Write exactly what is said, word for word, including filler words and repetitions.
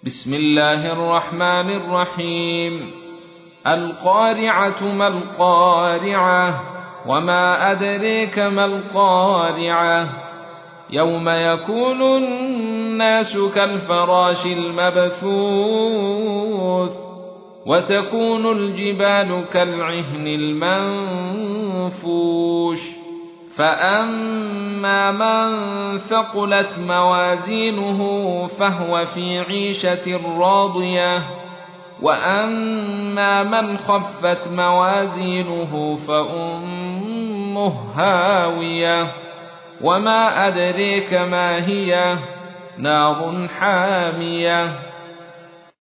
بسم الله الرحمن الرحيم. القارعة ما القارعة وما أدريك ما القارعة يوم يكون الناس كالفراش المبثوث وتكون الجبال كالعهن المنفوش فأما من ثقلت موازينه فهو في عيشة راضية وأما من خفت موازينه فأمه هاوية وما أدريك ما هي نار حامية